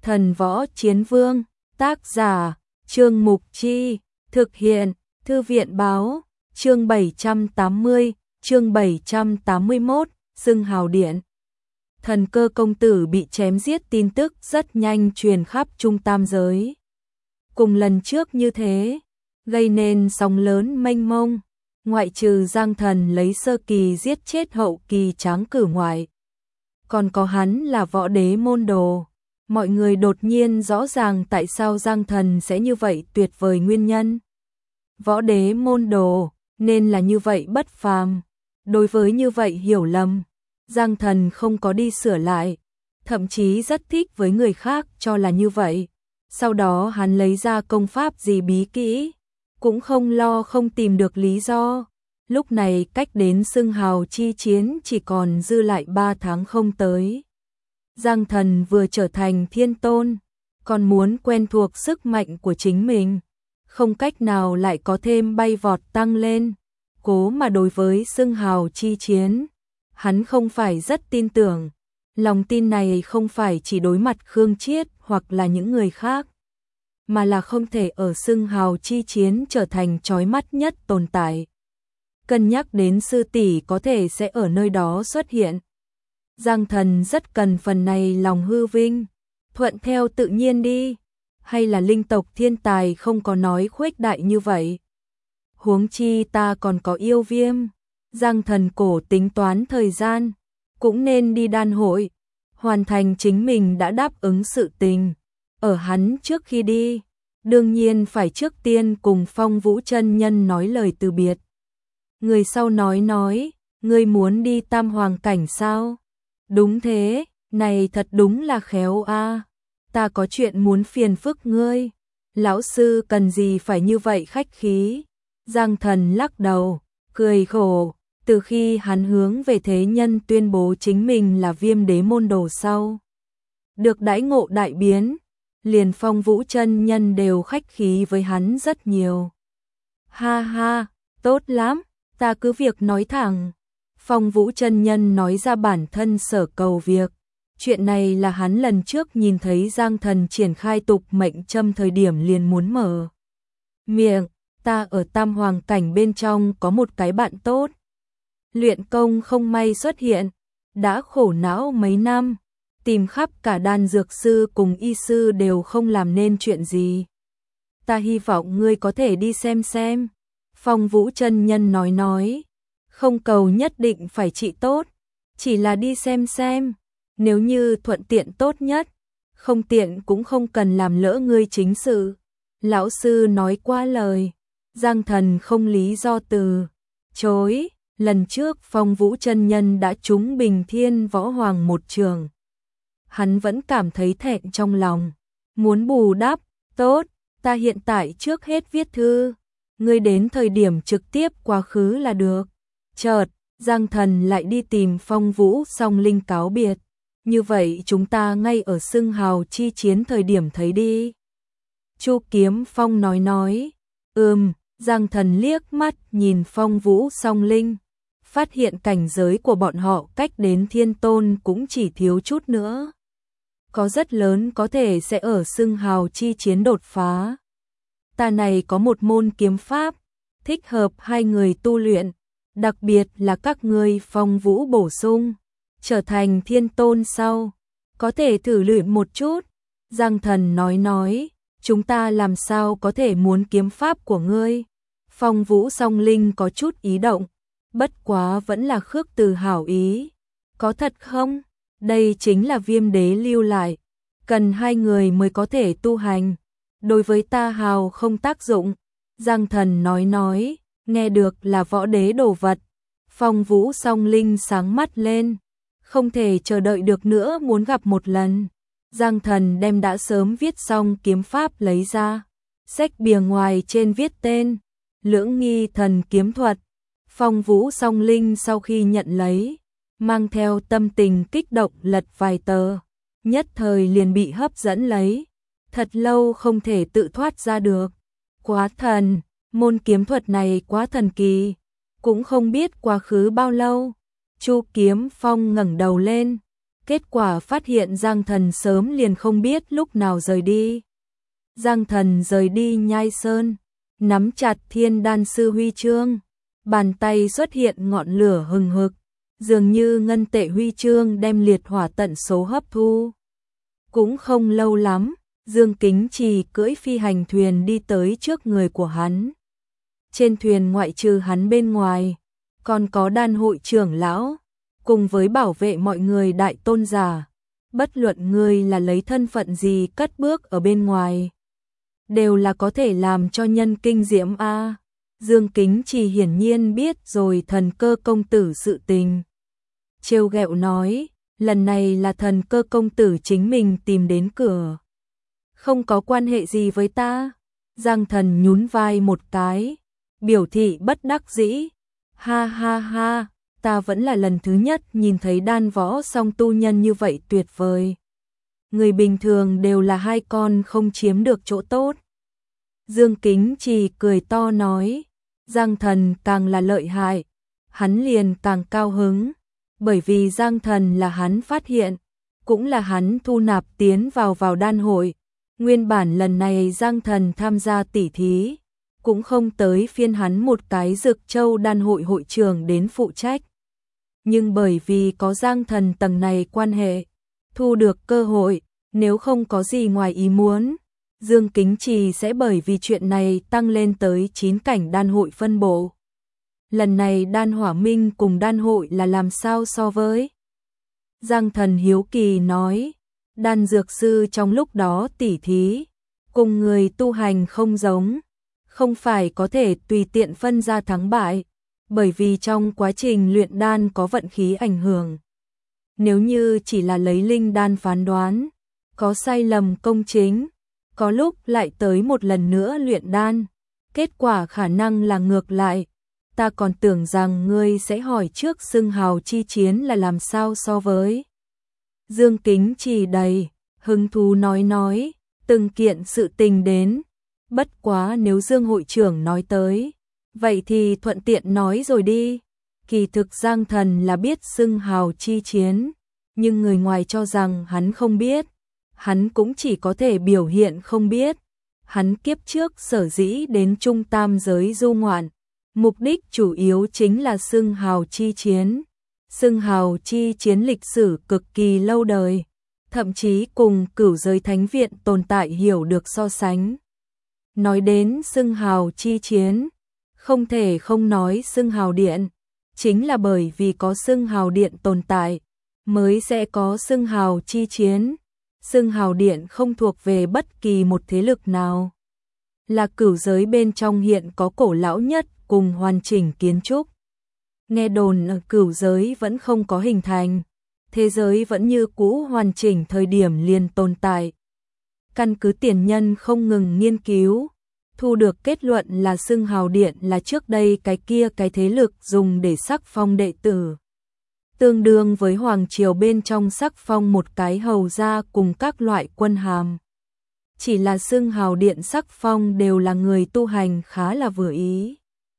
Thần Võ Chiến Vương, tác giả, Trương Mục Chi, thực hiện, Thư viện Báo, chương 780, chương 781, xưng hào điện. Thần Cơ công tử bị chém giết tin tức rất nhanh truyền khắp Trung Tam giới. Cùng lần trước như thế, gây nên sóng lớn mênh mông, ngoại trừ Giang Thần lấy sơ kỳ giết chết hậu kỳ tráng cử ngoại. Còn có hắn là võ đế môn đồ. Mọi người đột nhiên rõ ràng tại sao Giang Thần sẽ như vậy tuyệt vời nguyên nhân. Võ đế môn đồ, nên là như vậy bất phàm. Đối với như vậy hiểu lầm, Giang Thần không có đi sửa lại, thậm chí rất thích với người khác cho là như vậy. Sau đó hắn lấy ra công pháp gì bí kỹ, cũng không lo không tìm được lý do. Lúc này cách đến xưng hào chi chiến chỉ còn dư lại 3 tháng không tới. Giang Thần vừa trở thành thiên tôn, còn muốn quen thuộc sức mạnh của chính mình, không cách nào lại có thêm bay vọt tăng lên. Cố mà đối với xưng hào chi chiến, hắn không phải rất tin tưởng. Lòng tin này không phải chỉ đối mặt Khương Chiết hoặc là những người khác, mà là không thể ở xưng hào chi chiến trở thành chói mắt nhất tồn tại. Cân nhắc đến sư tỷ có thể sẽ ở nơi đó xuất hiện, Giang Thần rất cần phần này lòng hư vinh, thuận theo tự nhiên đi, hay là linh tộc thiên tài không có nói khuếch đại như vậy. Huống chi ta còn có yêu viêm. Giang Thần cổ tính toán thời gian, cũng nên đi đan hội, hoàn thành chính mình đã đáp ứng sự tình. Ở hắn trước khi đi, đương nhiên phải trước tiên cùng Phong Vũ chân nhân nói lời từ biệt. Người sau nói, ngươi muốn đi Tam Hoàng cảnh sao? Đúng thế, này thật đúng là khéo a. Ta có chuyện muốn phiền phức ngươi. Lão sư cần gì phải như vậy khách khí? Giang Thần lắc đầu, cười khổ. Từ khi hắn hướng về thế nhân tuyên bố chính mình là Viêm đế môn đồ sau, được đãi ngộ đại biến, liền Phong Vũ chân nhân đều khách khí với hắn rất nhiều. Ha ha, tốt lắm, ta cứ việc nói thẳng. Phong Vũ chân nhân nói ra bản thân sở cầu việc. Chuyện này là hắn lần trước nhìn thấy Giang Thần triển khai tục mệnh châm thời điểm liền muốn mở miệng. Ta ở Tam Hoàng cảnh bên trong có một cái bạn tốt, luyện công không may xuất hiện, đã khổ não mấy năm, tìm khắp cả đan dược sư cùng y sư đều không làm nên chuyện gì. Ta hy vọng ngươi có thể đi xem. Phong Vũ chân nhân nói, không cầu nhất định phải trị tốt, chỉ là đi xem. Nếu như thuận tiện tốt nhất, không tiện cũng không cần làm lỡ ngươi chính sự. Lão sư nói qua lời, Giang Thần không lý do từ chối. Lần trước Phong Vũ chân nhân đã trúng Bình Thiên Võ Hoàng một trường, hắn vẫn cảm thấy thẹn trong lòng, muốn bù đắp. Tốt, ta hiện tại trước hết viết thư, ngươi đến thời điểm trực tiếp quá khứ là được. Chợt, Giang Thần lại đi tìm Phong Vũ Song Linh cáo biệt. Như vậy chúng ta ngay ở xưng hào chi chiến thời điểm thấy đi. Chu Kiếm Phong nói, Giang Thần liếc mắt nhìn Phong Vũ Song Linh, phát hiện cảnh giới của bọn họ cách đến thiên tôn cũng chỉ thiếu chút nữa. Có rất lớn có thể sẽ ở xưng hào chi chiến đột phá. Ta này có một môn kiếm pháp, thích hợp hai người tu luyện, đặc biệt là các ngươi Phong Vũ bổ sung, trở thành thiên tôn sau, có thể thử luyện một chút. Giang Thần nói, chúng ta làm sao có thể muốn kiếm pháp của ngươi? Phong Vũ Song Linh có chút ý động, bất quá vẫn là khước từ hảo ý. Có thật không? Đây chính là Viêm đế lưu lại, cần hai người mới có thể tu hành. Đối với ta hào không tác dụng. Giang Thần nói, nghe được là võ đế đồ vật. Phong Vũ Song Linh sáng mắt lên, không thể chờ đợi được nữa muốn gặp một lần. Giang Thần đem đã sớm viết xong kiếm pháp lấy ra, xách bìa ngoài trên viết tên Lưỡng Nghi Thần Kiếm Thuật. Phong Vũ Song Linh sau khi nhận lấy, mang theo tâm tình kích động lật vài tờ, nhất thời liền bị hấp dẫn lấy, thật lâu không thể tự thoát ra được. Quá thần, môn kiếm thuật này quá thần kỳ, cũng không biết quá khứ bao lâu. Chu Kiếm Phong ngẩng đầu lên, Kết quả phát hiện Giang Thần sớm liền không biết lúc nào rời đi. Giang Thần rời đi Nhai Sơn, nắm chặt Thiên Đan sư huy chương, bàn tay xuất hiện ngọn lửa hừng hực, dường như ngân tệ huy chương đem liệt hỏa tận số hấp thu. Cũng không lâu lắm, Dương Kính Trì cưỡi phi hành thuyền đi tới trước người của hắn. Trên thuyền ngoại trừ hắn bên ngoài, còn có đan hội trưởng lão, cùng với bảo vệ mọi người đại tôn giả. Bất luận người là lấy thân phận gì cất bước ở bên ngoài, đều là có thể làm cho nhân kinh diễm a. Dương Kính Trì hiển nhiên biết rồi Thần Cơ công tử sự tình. Trêu ghẹo nói, lần này là Thần Cơ công tử chính mình tìm đến cửa. Không có quan hệ gì với ta. Giang Thần nhún vai một cái, biểu thị bất đắc dĩ. Ha ha ha, ta vẫn là lần thứ nhất nhìn thấy đan võ song tu nhân như vậy tuyệt vời. Người bình thường đều là hai con không chiếm được chỗ tốt. Dương Kính Trì cười to nói, Giang Thần càng là lợi hại, hắn liền càng cao hứng, bởi vì Giang Thần là hắn phát hiện, cũng là hắn thu nạp tiến vào đan hội. Nguyên bản lần này Giang Thần tham gia tỉ thí, cũng không tới phiên hắn một cái Dực Châu đan hội hội trưởng đến phụ trách. Nhưng bởi vì có Giang Thần tầng này quan hệ, thu được cơ hội, nếu không có gì ngoài ý muốn, Dương Kính Trì sẽ bởi vì chuyện này tăng lên tới 9 cảnh đan hội phân bộ. Lần này đan hỏa minh cùng đan hội là làm sao so với? Giang Thần hiếu kỳ nói, đan dược sư trong lúc đó tỉ thí, cùng người tu hành không giống, không phải có thể tùy tiện phân ra thắng bại, bởi vì trong quá trình luyện đan có vận khí ảnh hưởng. Nếu như chỉ là lấy linh đan phán đoán, có sai lầm công chính, có lúc lại tới một lần nữa luyện đan, kết quả khả năng là ngược lại. Ta còn tưởng rằng ngươi sẽ hỏi trước xưng hào chi chiến là làm sao so với. Dương Kính Trì đầy hứng thú nói, từng kiện sự tình đến, bất quá nếu Dương hội trưởng nói tới, vậy thì thuận tiện nói rồi đi. Kỳ thực Giang Thần là biết xưng hào chi chiến, nhưng người ngoài cho rằng hắn không biết, hắn cũng chỉ có thể biểu hiện không biết. Hắn kiếp trước sở dĩ đến Trung Tam giới du ngoạn, mục đích chủ yếu chính là xưng hào chi chiến. Xưng hào chi chiến lịch sử cực kỳ lâu đời, thậm chí cùng Cửu Giới Thánh Viện tồn tại hiểu được so sánh. Nói đến xưng hào chi chiến, không thể không nói xưng hào điện, chính là bởi vì có xưng hào điện tồn tại, mới sẽ có xưng hào chi chiến. Xưng hào điện không thuộc về bất kỳ một thế lực nào, là cửu giới bên trong hiện có cổ lão nhất cùng hoàn chỉnh kiến trúc. Nghe đồn ở cửu giới vẫn không có hình thành, thế giới vẫn như cũ hoàn chỉnh thời điểm liền tồn tại. Căn cứ tiền nhân không ngừng nghiên cứu, thu được kết luận là xưng hào điện là trước đây cái kia cái thế lực dùng để sắc phong đệ tử. Tương đương với hoàng triều bên trong sắc phong một cái hầu gia cùng các loại quân hàm. Chỉ là xưng hào điện sắc phong đều là người tu hành khá là vừa ý.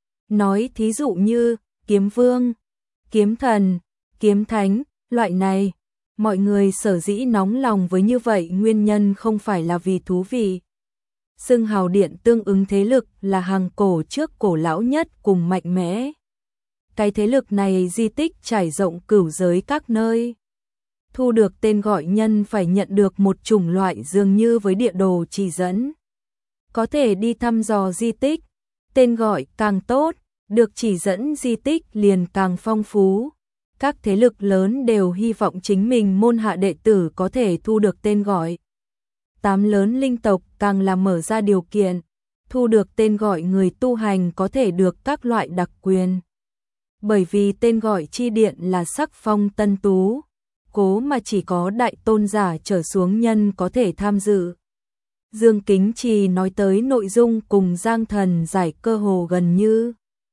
Nói thí dụ như kiếm vương, kiếm thần, kiếm thánh, loại này, mọi người sở dĩ nóng lòng với như vậy nguyên nhân không phải là vì thú vị. Xưng hào điện tương ứng thế lực là hàng cổ trước cổ lão nhất cùng mạnh mẽ. Cái thế lực này di tích trải rộng cửu giới các nơi. Thu được tên gọi nhân phải nhận được một chủng loại dường như với địa đồ chỉ dẫn. Có thể đi thăm dò di tích, tên gọi càng tốt, được chỉ dẫn di tích liền càng phong phú. Các thế lực lớn đều hy vọng chính mình môn hạ đệ tử có thể thu được tên gọi. 8 lớn linh tộc càng là mở ra điều kiện, thu được tên gọi người tu hành có thể được các loại đặc quyền. Bởi vì tên gọi chi điện là sắc phong tân tú, cố mà chỉ có đại tôn giả trở xuống nhân có thể tham dự. Dương Kính Trì nói tới nội dung cùng Giang Thần giải cơ hồ gần như.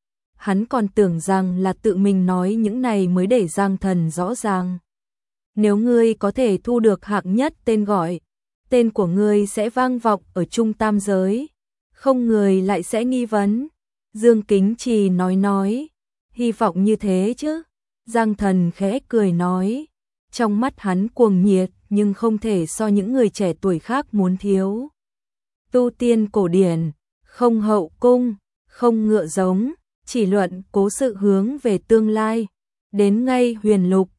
Hắn còn tưởng rằng là tự mình nói những này mới để Giang Thần rõ ràng. Nếu ngươi có thể thu được hạng nhất tên gọi, tên của ngươi sẽ vang vọng ở Trung Tam giới, không người lại sẽ nghi vấn. Dương Kính Trì nói, hy vọng như thế chứ. Giang Thần khẽ cười nói, trong mắt hắn cuồng nhiệt nhưng không thể so những người trẻ tuổi khác muốn thiếu. Tu tiên cổ điển, không hậu cung, không ngựa giống, chỉ luận cố sự hướng về tương lai. Đến ngay huyền lục,